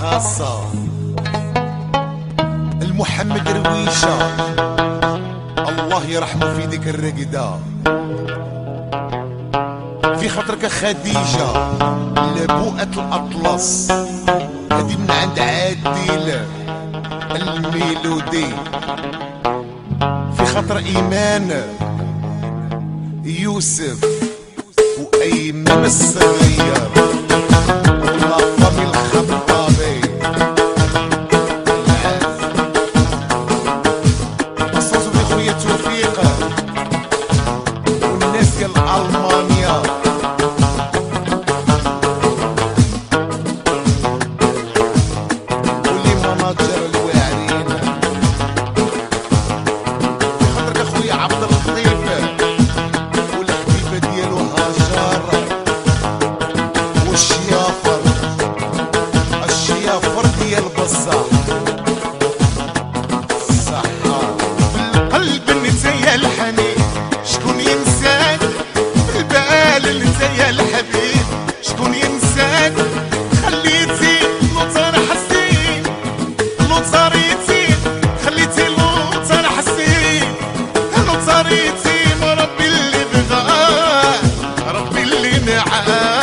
خاصة المحمد رويشة، الله يرحمه في ديك الرقدة. في خاطرك خديجة لبوءة الأطلس، هدي من عند عادل الميلودي. في خاطر إيمان يوسف وأيمن الصغير ولقب الخطابي أصوصوا في خويا توفيق والناس ديال ألمانيا. واللي مناجر الواعرين خاطرك أخويا عبد اللطيف والحبيبة ديالو هاجر والشيافر ديال بصح صحة. بالقلب نتايا الحنين شكون ينساك، بالبال نتايا الحبيب شكون ينساك. خليتي لوطار حسين لوطاريتي، خليتي لوطار حسين لوطاريتي. ربي اللي بغاه ربي اللي نعاه.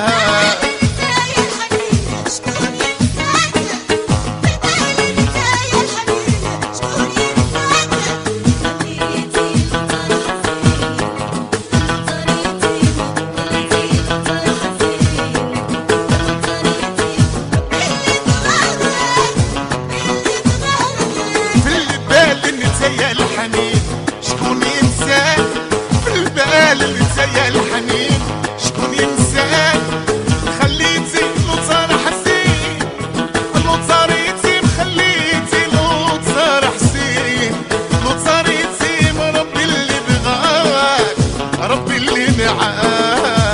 نتايا الحنين شكون ينساك، بالبال نتايا الحنين شكون ينساك. خليتي لوطار حسين لوطاريتي، خليتي لوطار حسين لوطاريتي. ربي اللي بغاك ربي اللي نعاك.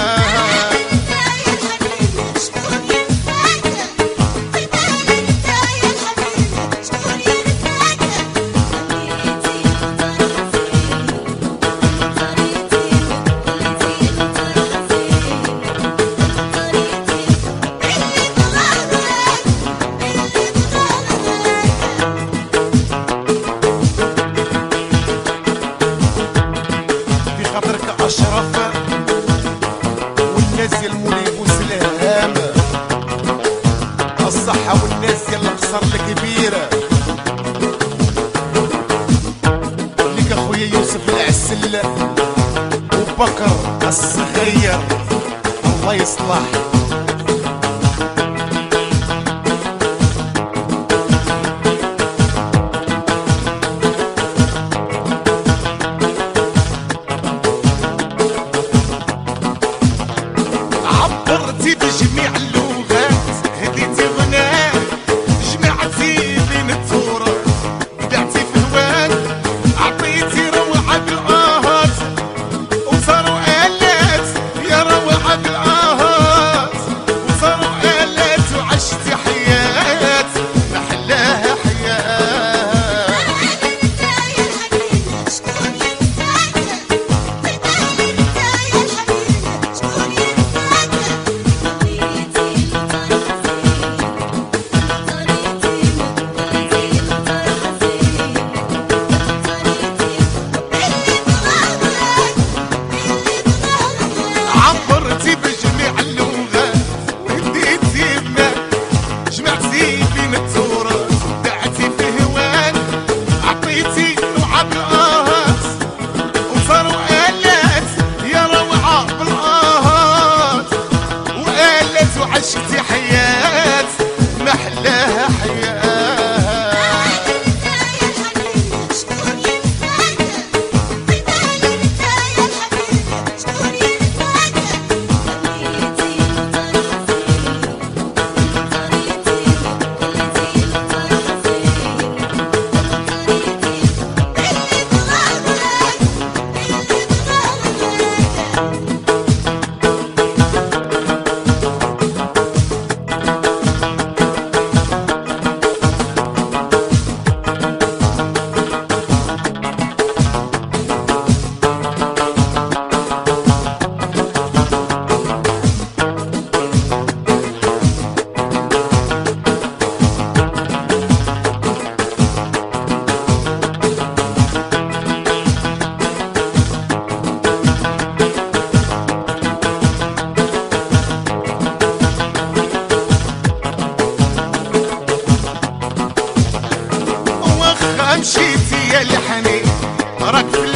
أشرف والناس ديال مولاي بوسلهام الصحة، والناس ديال القصر الكبير ليك أخويا يوسف العسل وبكر الصغير الله يصلح. عبرتي بجميع اللغات هديتي غناك، جمعتي بين التراث بدعتي في هواك. عطيتي روعة بالآهات وصاروا آلات، يا روعة بالآهات وصاروا آلات. وعشتي حياة محلاها حياة. عبرتي بجميع اللغات وهديتي بماك، جمعتي بين التراث دعتي في هواك. عطيتي روعة بالآهات وصاروا آلات، يا روعة بالآهات وآلات. وعشتي حياة محلاها حياة. مشيتي يا الحنين راك